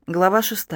Глава 6.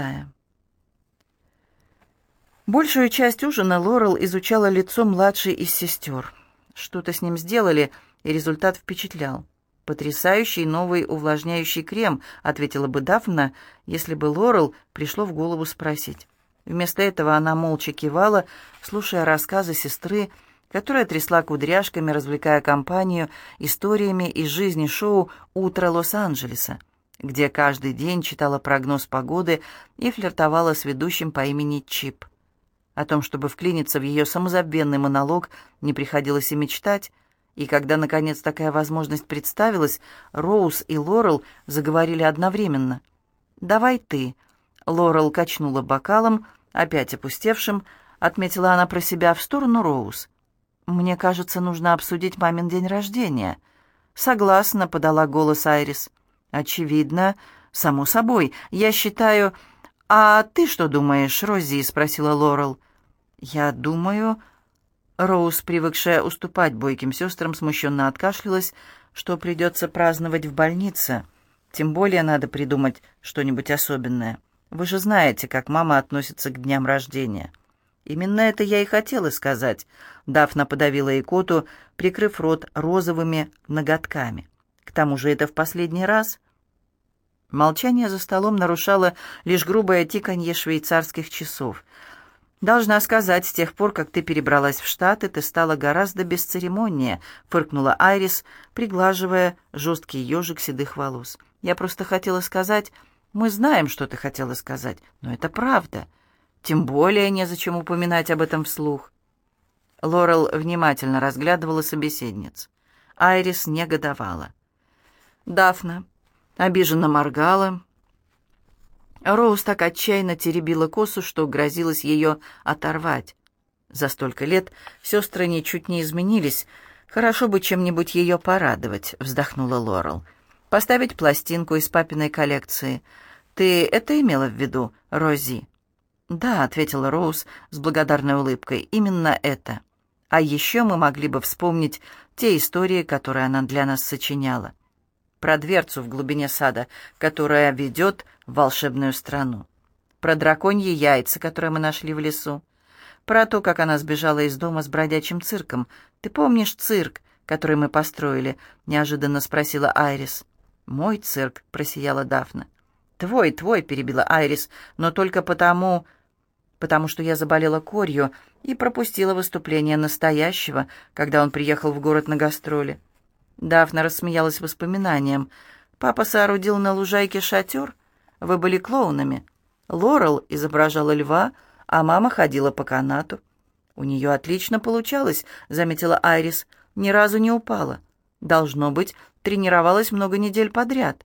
Большую часть ужина Лорел изучала лицо младшей из сестер. Что-то с ним сделали, и результат впечатлял. «Потрясающий новый увлажняющий крем», — ответила бы Дафна, если бы Лорел пришло в голову спросить. Вместо этого она молча кивала, слушая рассказы сестры, которая трясла кудряшками, развлекая компанию историями из жизни шоу «Утро Лос-Анджелеса», где каждый день читала прогноз погоды и флиртовала с ведущим по имени Чип. О том, чтобы вклиниться в ее самозабвенный монолог, не приходилось и мечтать, и когда, наконец, такая возможность представилась, Роуз и Лорел заговорили одновременно. «Давай ты». Лорел качнула бокалом, опять опустевшим, отметила она про себя, в сторону Роуз. «Мне кажется, нужно обсудить мамин день рождения». «Согласна», — подала голос Айрис. «Очевидно, само собой. Я считаю...» «А ты что думаешь, Рози?» — спросила Лорел. «Я думаю...» Роуз, привыкшая уступать бойким сестрам, смущенно откашлялась, что придется праздновать в больнице. Тем более надо придумать что-нибудь особенное. Вы же знаете, как мама относится к дням рождения. «Именно это я и хотела сказать», — Дафна подавила икоту, прикрыв рот розовыми ноготками. «К тому же это в последний раз». Молчание за столом нарушало лишь грубое тиканье швейцарских часов. «Должна сказать, с тех пор, как ты перебралась в Штаты, ты стала гораздо бесцеремоннее», — фыркнула Айрис, приглаживая жесткий ежик седых волос. «Я просто хотела сказать...» «Мы знаем, что ты хотела сказать, но это правда. Тем более незачем упоминать об этом вслух». Лорел внимательно разглядывала собеседниц. Айрис негодовала. Дафна обиженно моргала. Роуз так отчаянно теребила косу, что грозилось ее оторвать. За столько лет сестры ничуть не изменились. «Хорошо бы чем-нибудь ее порадовать», — вздохнула Лорел. «Поставить пластинку из папиной коллекции. Ты это имела в виду, Рози?» «Да», — ответила Роуз с благодарной улыбкой, — «именно это. А еще мы могли бы вспомнить те истории, которые она для нас сочиняла. Про дверцу в глубине сада, которая ведет в волшебную страну. Про драконьи яйца, которые мы нашли в лесу. Про то, как она сбежала из дома с бродячим цирком. Ты помнишь цирк, который мы построили?» — неожиданно спросила Айрис. «Мой цирк», — просияла Дафна. «Твой», — перебила Айрис, — «но только потому, что я заболела корью и пропустила выступление настоящего, когда он приехал в город на гастроли». Дафна рассмеялась воспоминанием. «Папа соорудил на лужайке шатер? Вы были клоунами. Лорел изображала льва, а мама ходила по канату». «У нее отлично получалось», — заметила Айрис. «Ни разу не упала. Должно быть, тренировалась много недель подряд».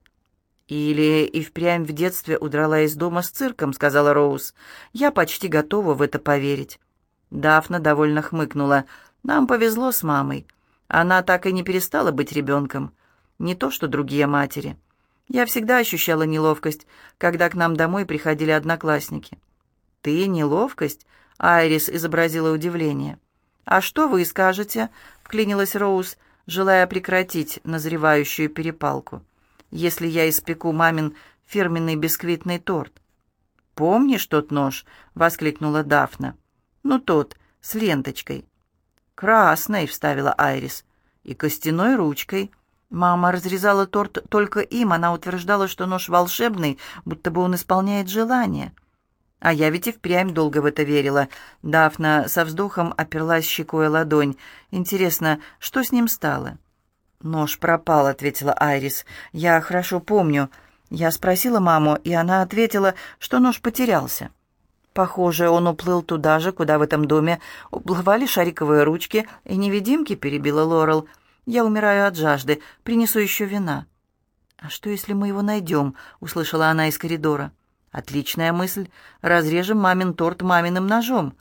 «Или и впрямь в детстве удрала из дома с цирком», — сказала Роуз. «Я почти готова в это поверить». Дафна довольно хмыкнула. «Нам повезло с мамой. Она так и не перестала быть ребенком. Не то, что другие матери. Я всегда ощущала неловкость, когда к нам домой приходили одноклассники». «Ты неловкость?» — Айрис изобразила удивление. «А что вы скажете?» — вклинилась Роуз, желая прекратить назревающую перепалку. «Если я испеку мамин фирменный бисквитный торт». «Помнишь тот нож?» — воскликнула Дафна. «Ну, тот, с ленточкой». «Красной», — вставила Айрис. «И костяной ручкой. Мама разрезала торт только им. Она утверждала, что нож волшебный, будто бы он исполняет желание». «А я ведь и впрямь долго в это верила». Дафна со вздохом оперлась щекой о ладонь. «Интересно, что с ним стало?» «Нож пропал», — ответила Айрис. «Я хорошо помню. Я спросила маму, и она ответила, что нож потерялся. Похоже, он уплыл туда же, куда в этом доме уплывали шариковые ручки и невидимки», — перебила Лорел. «Я умираю от жажды. Принесу еще вина». «А что, если мы его найдем?» — услышала она из коридора. «Отличная мысль. Разрежем мамин торт маминым ножом».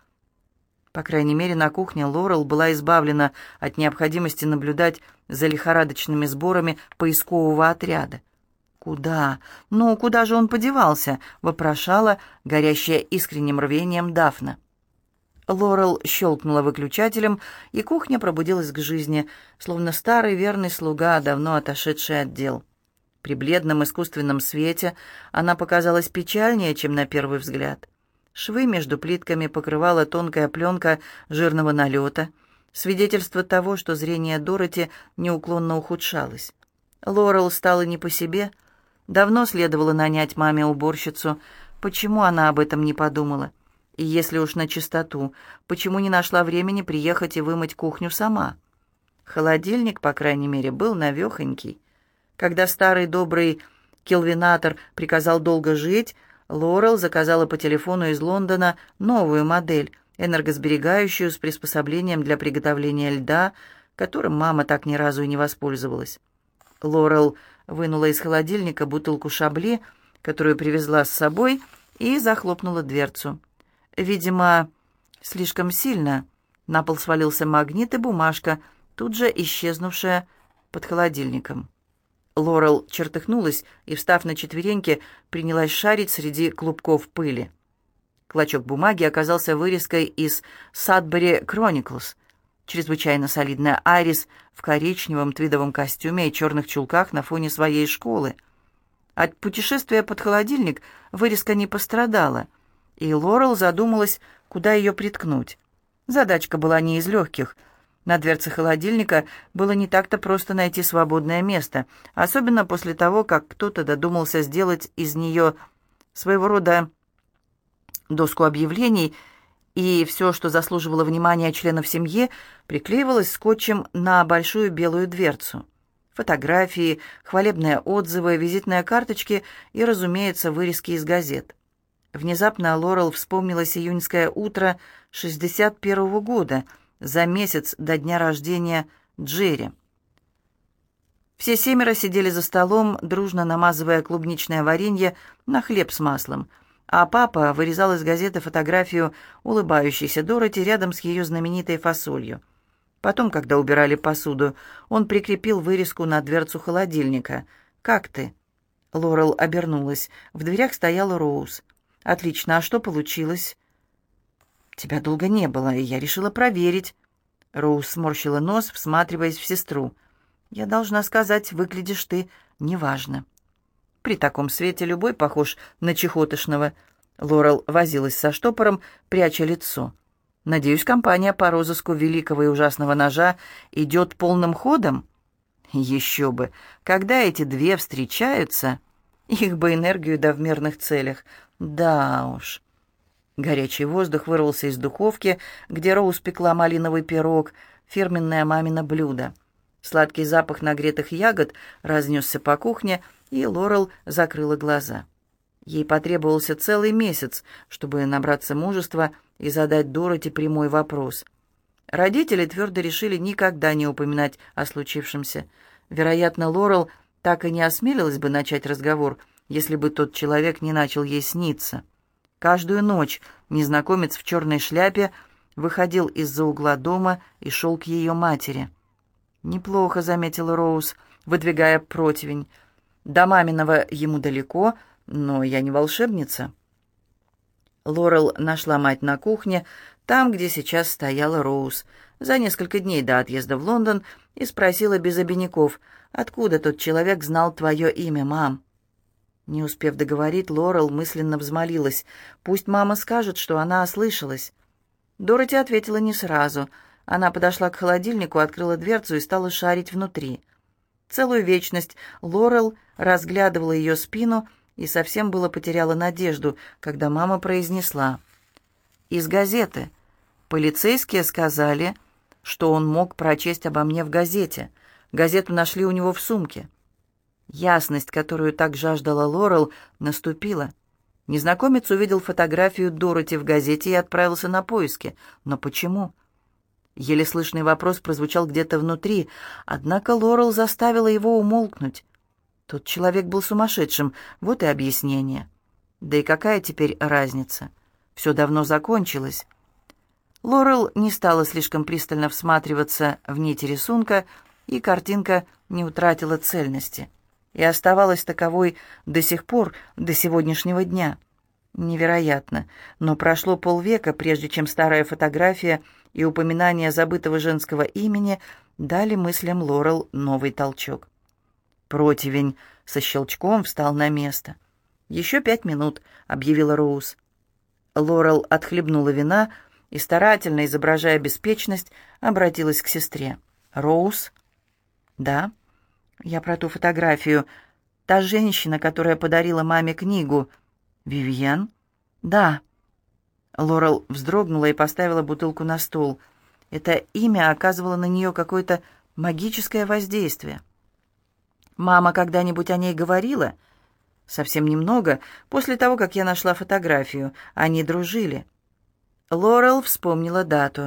По крайней мере, на кухне Лорел была избавлена от необходимости наблюдать за лихорадочными сборами поискового отряда. «Куда? Ну, куда же он подевался?» — вопрошала, горящая искренним рвением, Дафна. Лорел щелкнула выключателем, и кухня пробудилась к жизни, словно старый верный слуга, давно отошедший от дел. При бледном искусственном свете она показалась печальнее, чем на первый взгляд. Швы между плитками покрывала тонкая пленка жирного налета, свидетельство того, что зрение Дороти неуклонно ухудшалось. Лорел стала не по себе. Давно следовало нанять маме уборщицу. Почему она об этом не подумала? И если уж на чистоту, почему не нашла времени приехать и вымыть кухню сама? Холодильник, по крайней мере, был навехонький. Когда старый добрый келвинатор приказал долго жить, Лорел заказала по телефону из Лондона новую модель, энергосберегающую, с приспособлением для приготовления льда, которым мама так ни разу и не воспользовалась. Лорел вынула из холодильника бутылку шабли, которую привезла с собой, и захлопнула дверцу. Видимо, слишком сильно. На пол свалился магнит и бумажка, тут же исчезнувшая под холодильником. Лорел чертыхнулась и, встав на четвереньки, принялась шарить среди клубков пыли. Клочок бумаги оказался вырезкой из «Садбери Chronicles». Чрезвычайно солидная Айрис в коричневом твидовом костюме и черных чулках на фоне своей школы. От путешествия под холодильник вырезка не пострадала, и Лорел задумалась, куда ее приткнуть. Задачка была не из легких. На дверце холодильника было не так-то просто найти свободное место, особенно после того, как кто-то додумался сделать из нее своего рода доску объявлений, и все, что заслуживало внимания членов семьи, приклеивалось скотчем на большую белую дверцу. Фотографии, хвалебные отзывы, визитные карточки и, разумеется, вырезки из газет. Внезапно Лорел вспомнилось июньское утро 61-го года, за месяц до дня рождения Джерри. Все семеро сидели за столом, дружно намазывая клубничное варенье на хлеб с маслом, а папа вырезал из газеты фотографию улыбающейся Дороти рядом с ее знаменитой фасолью. Потом, когда убирали посуду, он прикрепил вырезку на дверцу холодильника. «Как ты?» Лорел обернулась. В дверях стояла Роуз. «Отлично, а что получилось?» «Тебя долго не было, и я решила проверить». Роуз сморщила нос, всматриваясь в сестру. «Я должна сказать, выглядишь ты неважно». При таком свете любой похож на чехотошного. Лорел возилась со штопором, пряча лицо. «Надеюсь, компания по розыску великого и ужасного ножа идет полным ходом?» «Еще бы! Когда эти две встречаются, их бы энергию да в мирных целях. Да уж». Горячий воздух вырвался из духовки, где Роуз пекла малиновый пирог, фирменное мамино блюдо. Сладкий запах нагретых ягод разнесся по кухне, и Лорел закрыла глаза. Ей потребовался целый месяц, чтобы набраться мужества и задать Дороти прямой вопрос. Родители твердо решили никогда не упоминать о случившемся. Вероятно, Лорел так и не осмелилась бы начать разговор, если бы тот человек не начал ей сниться. Каждую ночь незнакомец в черной шляпе выходил из-за угла дома и шел к ее матери. «Неплохо», — заметила Роуз, выдвигая противень. «До маминого ему далеко, но я не волшебница». Лорел нашла мать на кухне, там, где сейчас стояла Роуз, за несколько дней до отъезда в Лондон, и спросила без обиняков: «Откуда тот человек знал твое имя, мам?» Не успев договорить, Лорел мысленно взмолилась: «Пусть мама скажет, что она ослышалась». Дороти ответила не сразу. Она подошла к холодильнику, открыла дверцу и стала шарить внутри. Целую вечность Лорел разглядывала ее спину и совсем было потеряла надежду, когда мама произнесла: «Из газеты. Полицейские сказали, что он мог прочесть обо мне в газете. Газету нашли у него в сумке». Ясность, которую так жаждала Лорел, наступила. Незнакомец увидел фотографию Дороти в газете и отправился на поиски. Но почему? Еле слышный вопрос прозвучал где-то внутри, однако Лорел заставила его умолкнуть. Тот человек был сумасшедшим, вот и объяснение. Да и какая теперь разница? Все давно закончилось. Лорел не стала слишком пристально всматриваться в нити рисунка, и картинка не утратила цельности. И оставалась таковой до сих пор, до сегодняшнего дня. Невероятно, но прошло полвека, прежде чем старая фотография и упоминание забытого женского имени дали мыслям Лорел новый толчок. Противень со щелчком встал на место. «Еще 5 минут», — объявила Роуз. Лорел отхлебнула вина и, старательно изображая беспечность, обратилась к сестре. «Роуз?» «Да, я про ту фотографию. Та женщина, которая подарила маме книгу. Вивьен?» «Да». Лорел вздрогнула и поставила бутылку на стол. Это имя оказывало на нее какое-то магическое воздействие. «Мама когда-нибудь о ней говорила?» «Совсем немного, после того, как я нашла фотографию. Они дружили». Лорел вспомнила дату.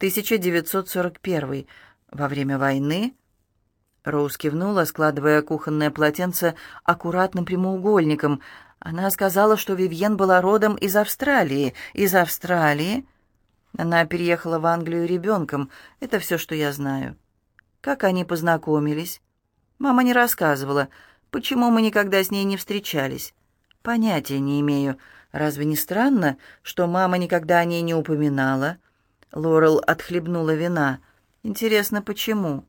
1941. Во время войны? Роуз кивнула, складывая кухонное полотенце аккуратным прямоугольником. Она сказала, что Вивьен была родом из Австралии. Из Австралии? Она переехала в Англию ребенком. Это все, что я знаю. Как они познакомились? Мама не рассказывала. Почему мы никогда с ней не встречались? Понятия не имею. Разве не странно, что мама никогда о ней не упоминала? Лорел отхлебнула вина. Интересно, почему?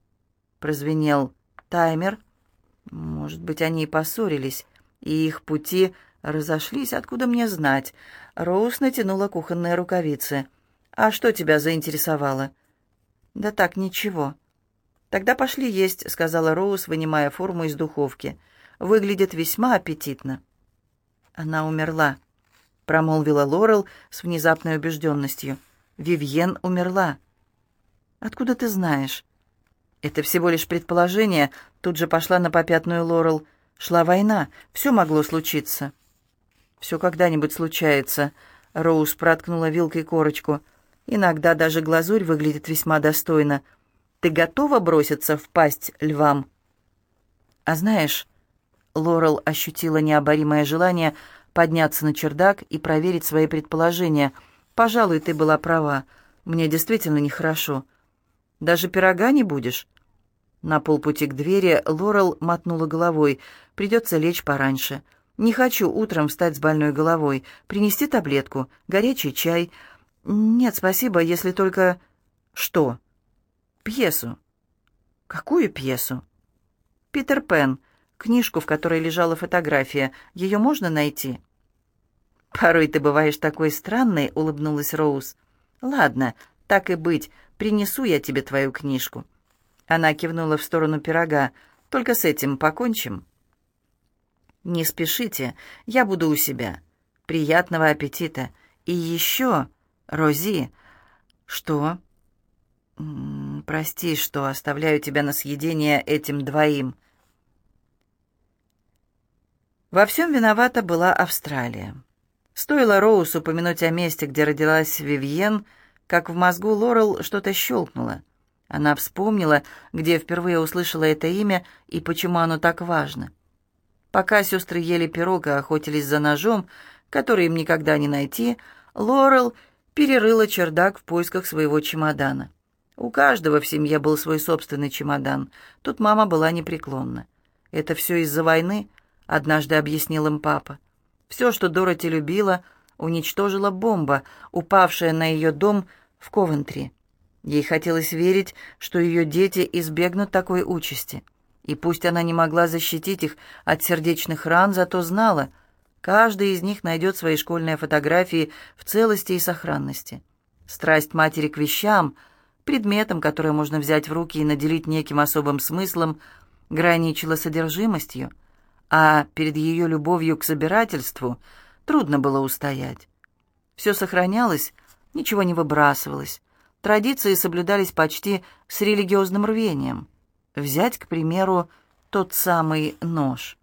Прозвенел таймер. Может быть, они и поссорились, и их пути разошлись, откуда мне знать. Роуз натянула кухонные рукавицы. «А что тебя заинтересовало?» «Да так, ничего». «Тогда пошли есть», — сказала Роуз, вынимая форму из духовки. «Выглядит весьма аппетитно». «Она умерла», — промолвила Лорел с внезапной убежденностью. «Вивьен умерла». «Откуда ты знаешь?» «Это всего лишь предположение», — тут же пошла на попятную Лорел. «Шла война, все могло случиться». «Все когда-нибудь случается», — Роуз проткнула вилкой корочку. «Иногда даже глазурь выглядит весьма достойно. Ты готова броситься в пасть львам?» «А знаешь...» Лорел ощутила необоримое желание подняться на чердак и проверить свои предположения. «Пожалуй, ты была права. Мне действительно нехорошо. Даже пирога не будешь?» На полпути к двери Лорел мотнула головой. «Придется лечь пораньше. Не хочу утром встать с больной головой. Принести таблетку, горячий чай. Нет, спасибо, если только...» «Что?» «Пьесу». «Какую пьесу?» «Питер Пен. Книжку, в которой лежала фотография. Ее можно найти?» «Порой ты бываешь такой странной», — улыбнулась Роуз. «Ладно, так и быть, принесу я тебе твою книжку». Она кивнула в сторону пирога. «Только с этим покончим». «Не спешите, я буду у себя. Приятного аппетита. И еще, Рози...» «Что?» «Прости, что оставляю тебя на съедение этим двоим». Во всем виновата была Австралия. Стоило Роуз упомянуть о месте, где родилась Вивьен, как в мозгу Лорел что-то щелкнуло. Она вспомнила, где впервые услышала это имя и почему оно так важно. Пока сестры ели пирог и охотились за ножом, который им никогда не найти, Лорел перерыла чердак в поисках своего чемодана. У каждого в семье был свой собственный чемодан. Тут мама была непреклонна. «Это все из-за войны», — однажды объяснил им папа. «Все, что Дороти любила, уничтожила бомба, упавшая на ее дом в Ковентри. Ей хотелось верить, что ее дети избегнут такой участи. И пусть она не могла защитить их от сердечных ран, зато знала, каждый из них найдет свои школьные фотографии в целости и сохранности. Страсть матери к вещам, предметам, которые можно взять в руки и наделить неким особым смыслом, граничила содержимостью, а перед ее любовью к собирательству трудно было устоять. Все сохранялось, ничего не выбрасывалось. Традиции соблюдались почти с религиозным рвением. Взять, к примеру, тот самый нож.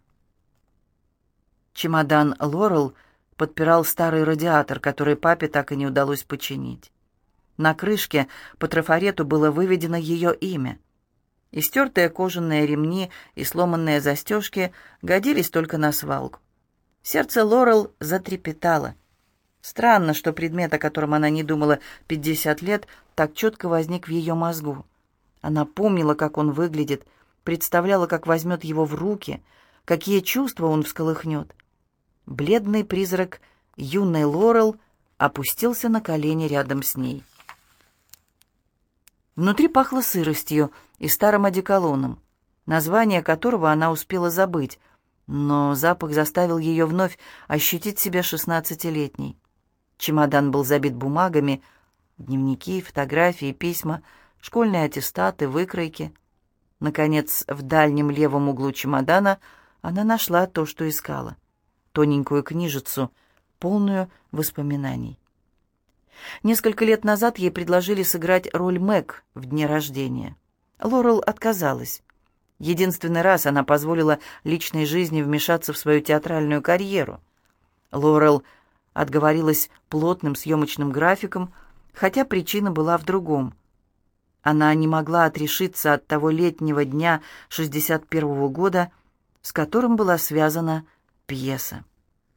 Чемодан Лорел подпирал старый радиатор, который папе так и не удалось починить. На крышке по трафарету было выведено ее имя. Истертые кожаные ремни и сломанные застежки годились только на свалку. Сердце Лорел затрепетало. Странно, что предмет, о котором она не думала 50 лет, так четко возник в ее мозгу. Она помнила, как он выглядит, представляла, как возьмет его в руки, какие чувства он всколыхнет. Бледный призрак юной Лорел опустился на колени рядом с ней. Внутри пахло сыростью и старым одеколоном. название которого она успела забыть, но запах заставил ее вновь ощутить себя 16-летней. Чемодан был забит бумагами, дневники, фотографии, письма, школьные аттестаты, выкройки. Наконец, в дальнем левом углу чемодана она нашла то, что искала. Тоненькую книжицу, полную воспоминаний. Несколько лет назад ей предложили сыграть роль Мэг в дне рождения. Лорел отказалась. Единственный раз она позволила личной жизни вмешаться в свою театральную карьеру. Лорел отговорилась плотным съемочным графиком, хотя причина была в другом. Она не могла отрешиться от того летнего дня 61-го года, с которым была связана пьеса.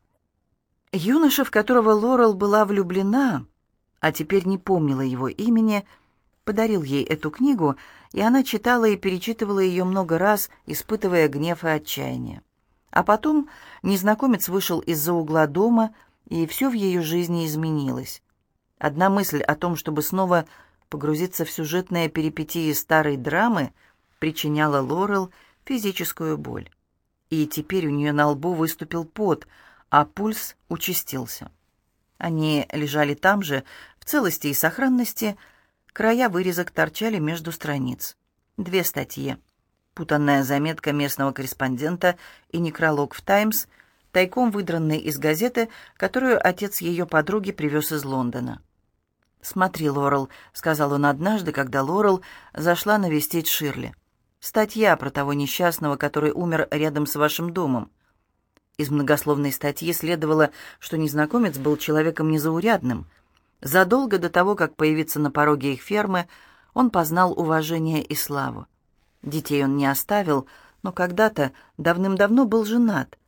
Юноша, в которого Лорел была влюблена, а теперь не помнила его имени, подарил ей эту книгу, и она читала и перечитывала ее много раз, испытывая гнев и отчаяние. А потом незнакомец вышел из-за угла дома, и все в ее жизни изменилось. Одна мысль о том, чтобы снова погрузиться в сюжетные перипетии старой драмы, причиняла Лорел физическую боль. И теперь у нее на лбу выступил пот, а пульс участился. Они лежали там же, в целости и сохранности, края вырезок торчали между страниц. 2 статьи. Путанная заметка местного корреспондента и некролог в «Таймс», тайком выдранный из газеты, которую отец ее подруги привез из Лондона. «Смотри, Лорел», — сказал он однажды, когда Лорел зашла навестить Ширли. «Статья про того несчастного, который умер рядом с вашим домом». Из многословной статьи следовало, что незнакомец был человеком незаурядным. Задолго до того, как появиться на пороге их фермы, он познал уважение и славу. Детей он не оставил, но когда-то давным-давно был женат.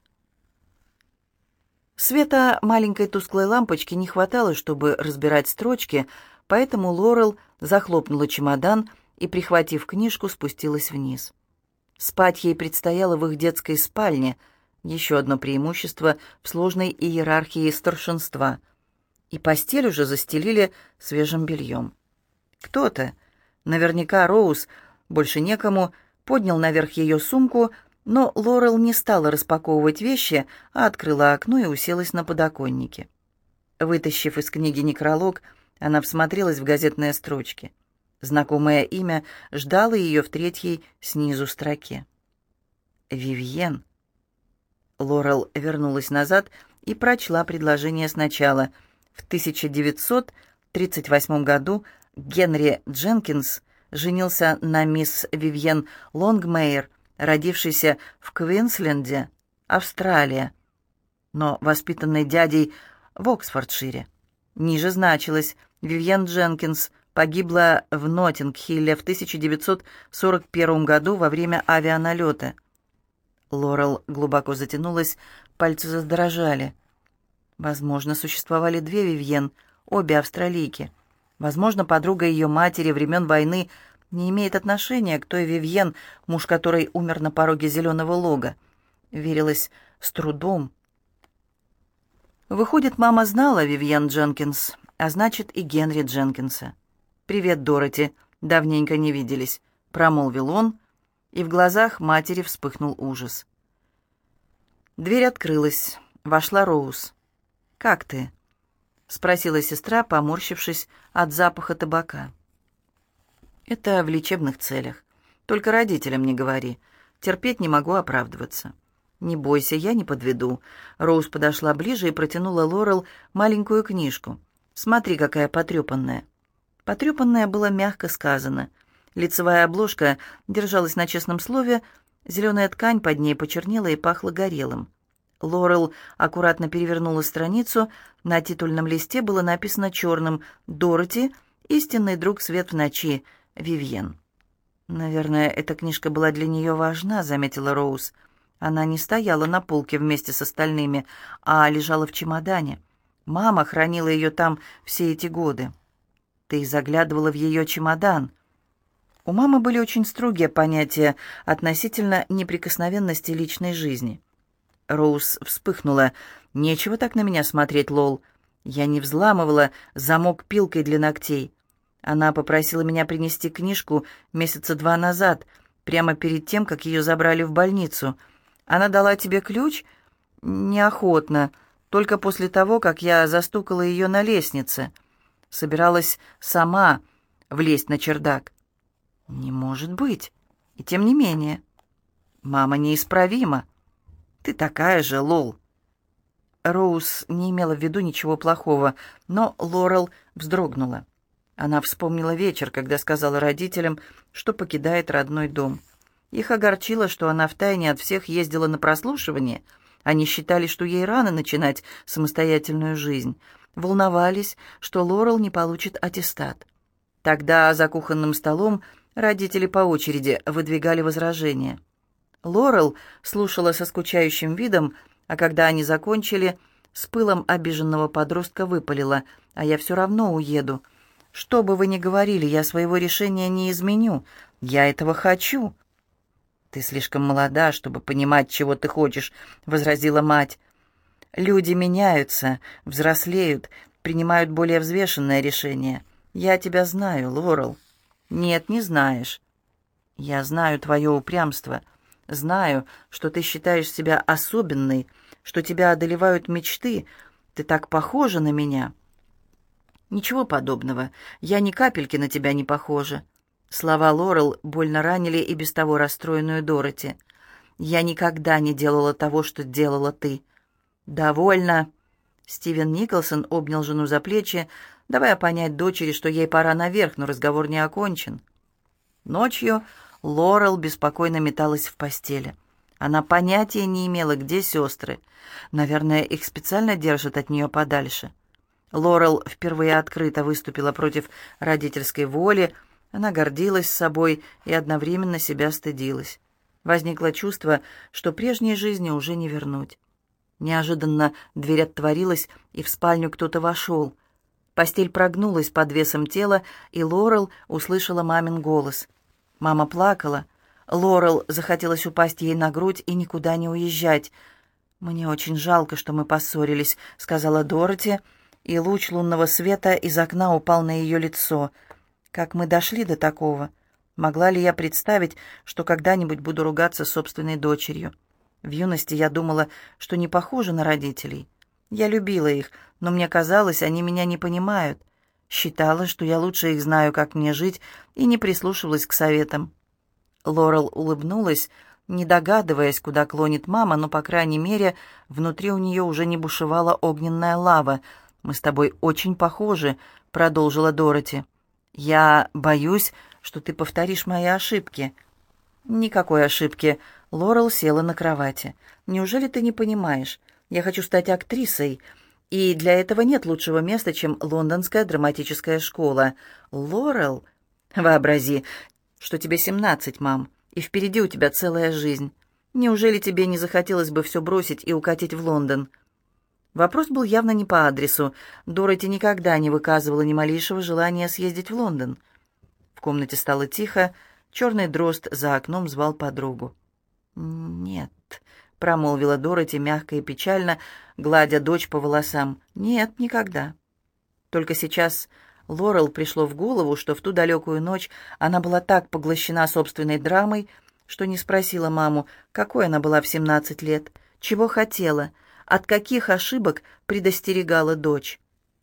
Света маленькой тусклой лампочки не хватало, чтобы разбирать строчки, поэтому Лорел захлопнула чемодан и, прихватив книжку, спустилась вниз. Спать ей предстояло в их детской спальне, еще одно преимущество в сложной иерархии старшинства. И постель уже застелили свежим бельем. Кто-то, наверняка Роуз, больше некому, поднял наверх ее сумку, но Лорел не стала распаковывать вещи, а открыла окно и уселась на подоконнике. Вытащив из книги некролог, она всмотрелась в газетные строчки. Знакомое имя ждало ее в 3-й снизу строке. «Вивьен». Лорел вернулась назад и прочла предложение сначала. В 1938 году Генри Дженкинс женился на мисс Вивьен Лонгмейер, родившейся в Квинсленде, Австралия, но воспитанной дядей в Оксфордшире. Ниже значилось: Вивьен Дженкинс погибла в Ноттинг-Хилле в 1941 году во время авианалета. Лорел глубоко затянулась, пальцы задрожали. Возможно, существовали 2 Вивьен, обе австралийки. Возможно, подруга ее матери времен войны не имеет отношения к той Вивьен, муж которой умер на пороге Зеленого лога. Верилось с трудом. Выходит, мама знала Вивьен Дженкинс, а значит и Генри Дженкинса. «Привет, Дороти, давненько не виделись», — промолвил он, и в глазах матери вспыхнул ужас. Дверь открылась. Вошла Роуз. «Как ты?» — спросила сестра, поморщившись от запаха табака. «Это в лечебных целях. Только родителям не говори. Терпеть не могу оправдываться». «Не бойся, я не подведу». Роуз подошла ближе и протянула Лорел маленькую книжку. «Смотри, какая потрепанная». Потрепанная было мягко сказано. Лицевая обложка держалась на честном слове, зеленая ткань под ней почернела и пахла горелым. Лорел аккуратно перевернула страницу, на титульном листе было написано черным: «Дороти, истинный друг, свет в ночи, Вивьен». «Наверное, эта книжка была для нее важна», — заметила Роуз. Она не стояла на полке вместе с остальными, а лежала в чемодане. Мама хранила ее там все эти годы. Ты заглядывала в ее чемодан. У мамы были очень строгие понятия относительно неприкосновенности личной жизни. Роуз вспыхнула. «Нечего так на меня смотреть, Лол. Я не взламывала замок пилкой для ногтей. Она попросила меня принести книжку месяца 2 назад, прямо перед тем, как ее забрали в больницу. Она дала тебе ключ? Неохотно, только после того, как я застукала ее на лестнице. Собиралась сама влезть на чердак. Не может быть. И тем не менее. Мама неисправима. Ты такая же, Лол. Роуз не имела в виду ничего плохого, но Лорел вздрогнула. Она вспомнила вечер, когда сказала родителям, что покидает родной дом. Их огорчило, что она втайне от всех ездила на прослушивание. Они считали, что ей рано начинать самостоятельную жизнь. Волновались, что Лорел не получит аттестат. Тогда за кухонным столом родители по очереди выдвигали возражения. Лорел слушала со скучающим видом, а когда они закончили, с пылом обиженного подростка выпалила: «А я все равно уеду. Что бы вы ни говорили, я своего решения не изменю. Я этого хочу». «Ты слишком молода, чтобы понимать, чего ты хочешь», — возразила мать. «Люди меняются, взрослеют, принимают более взвешенное решение. Я тебя знаю, Лорел». «Нет, не знаешь». «Я знаю твое упрямство. Знаю, что ты считаешь себя особенной, что тебя одолевают мечты. Ты так похожа на меня». «Ничего подобного. Я ни капельки на тебя не похожа». Слова Лорел больно ранили и без того расстроенную Дороти. «Я никогда не делала того, что делала ты». «Довольно». Стивен Николсон обнял жену за плечи, давая понять дочери, что ей пора наверх, но разговор не окончен. Ночью Лорел беспокойно металась в постели. Она понятия не имела, где сестры. Наверное, их специально держат от нее подальше. Лорел впервые открыто выступила против родительской воли. Она гордилась собой и одновременно себя стыдилась. Возникло чувство, что прежней жизни уже не вернуть. Неожиданно дверь отворилась, и в спальню кто-то вошел. Постель прогнулась под весом тела, и Лорел услышала мамин голос. Мама плакала. Лорел захотелось упасть ей на грудь и никуда не уезжать. «Мне очень жалко, что мы поссорились», — сказала Дороти, и луч лунного света из окна упал на ее лицо. «Как мы дошли до такого? Могла ли я представить, что когда-нибудь буду ругаться с собственной дочерью? В юности я думала, что не похожа на родителей. Я любила их, но мне казалось, они меня не понимают. Считала, что я лучше их знаю, как мне жить, и не прислушивалась к советам». Лорел улыбнулась, не догадываясь, куда клонит мама, но, по крайней мере, внутри у нее уже не бушевала огненная лава. «Мы с тобой очень похожи», — продолжила Дороти. «Я боюсь, что ты повторишь мои ошибки». «Никакой ошибки». Лорел села на кровати. «Неужели ты не понимаешь? Я хочу стать актрисой, и для этого нет лучшего места, чем Лондонская драматическая школа». «Лорел, вообрази, что тебе 17, мам, и впереди у тебя целая жизнь. Неужели тебе не захотелось бы все бросить и укатить в Лондон?» Вопрос был явно не по адресу. Дороти никогда не выказывала ни малейшего желания съездить в Лондон. В комнате стало тихо. Черный дрозд за окном звал подругу. «Нет», — промолвила Дороти мягко и печально, гладя дочь по волосам. «Нет, никогда». Только сейчас Лорел пришло в голову, что в ту далекую ночь она была так поглощена собственной драмой, что не спросила маму, какой она была в 17 лет, чего хотела, от каких ошибок предостерегала дочь.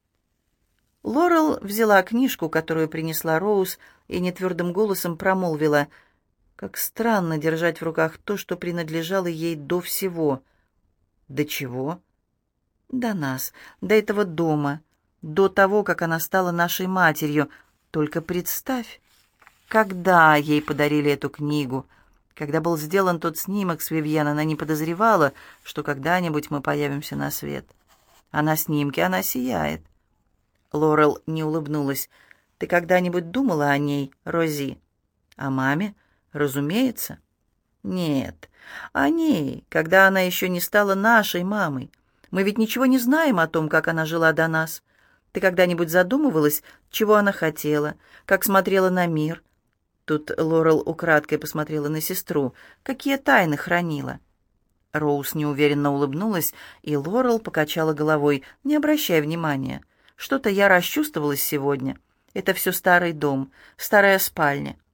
Лорел взяла книжку, которую принесла Роуз, и нетвердым голосом промолвила: «Как странно держать в руках то, что принадлежало ей до всего». «До чего?» «До нас, до этого дома, до того, как она стала нашей матерью. Только представь, когда ей подарили эту книгу, когда был сделан тот снимок с Вивьен, она не подозревала, что когда-нибудь мы появимся на свет. А на снимке она сияет». Лорел не улыбнулась. «Ты когда-нибудь думала о ней, Рози?» «О маме? Разумеется». «Нет, о ней, когда она еще не стала нашей мамой. Мы ведь ничего не знаем о том, как она жила до нас. Ты когда-нибудь задумывалась, чего она хотела, как смотрела на мир?» Тут Лорел украдкой посмотрела на сестру. «Какие тайны хранила?» Роуз неуверенно улыбнулась, и Лорел покачала головой. «Не обращай внимания. Что-то я расчувствовалась сегодня. Это все старый дом, старая спальня.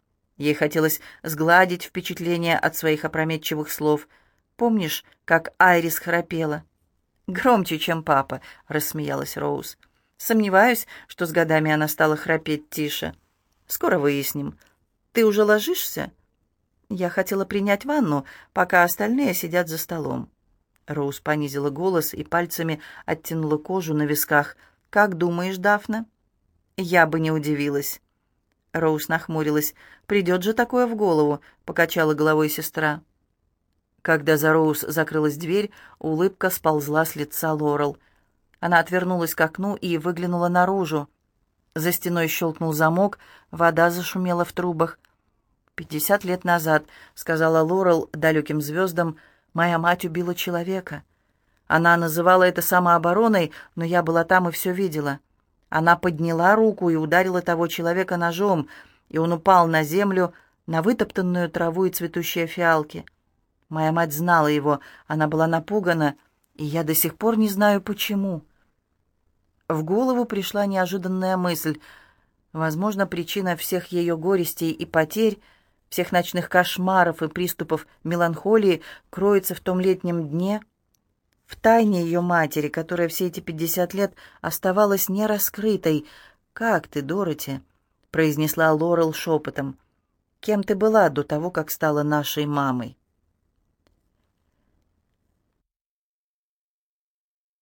Ей хотелось сгладить впечатление от своих опрометчивых слов. «Помнишь, как Айрис храпела?» «Громче, чем папа», — рассмеялась Роуз. «Сомневаюсь, что с годами она стала храпеть тише. Скоро выясним. Ты уже ложишься?» «Я хотела принять ванну, пока остальные сидят за столом». Роуз понизила голос и пальцами оттянула кожу на висках. «Как думаешь, Дафна?» «Я бы не удивилась». Роуз нахмурилась. «Придет же такое в голову», — покачала головой сестра. Когда за Роуз закрылась дверь, улыбка сползла с лица Лорел. Она отвернулась к окну и выглянула наружу. За стеной щелкнул замок, вода зашумела в трубах. 50 лет назад, — сказала Лорел далеким звездам, — моя мать убила человека. Она называла это самообороной, но я была там и все видела. Она подняла руку и ударила того человека ножом, и он упал на землю, на вытоптанную траву и цветущие фиалки. Моя мать знала его, она была напугана, и я до сих пор не знаю, почему. В голову пришла неожиданная мысль. Возможно, причина всех ее горестей и потерь, всех ночных кошмаров и приступов меланхолии кроется в том летнем дне, в тайне ее матери, которая все эти 50 лет оставалась нераскрытой. «Как ты, Дороти?» — произнесла Лорел шепотом. «Кем ты была до того, как стала нашей мамой?»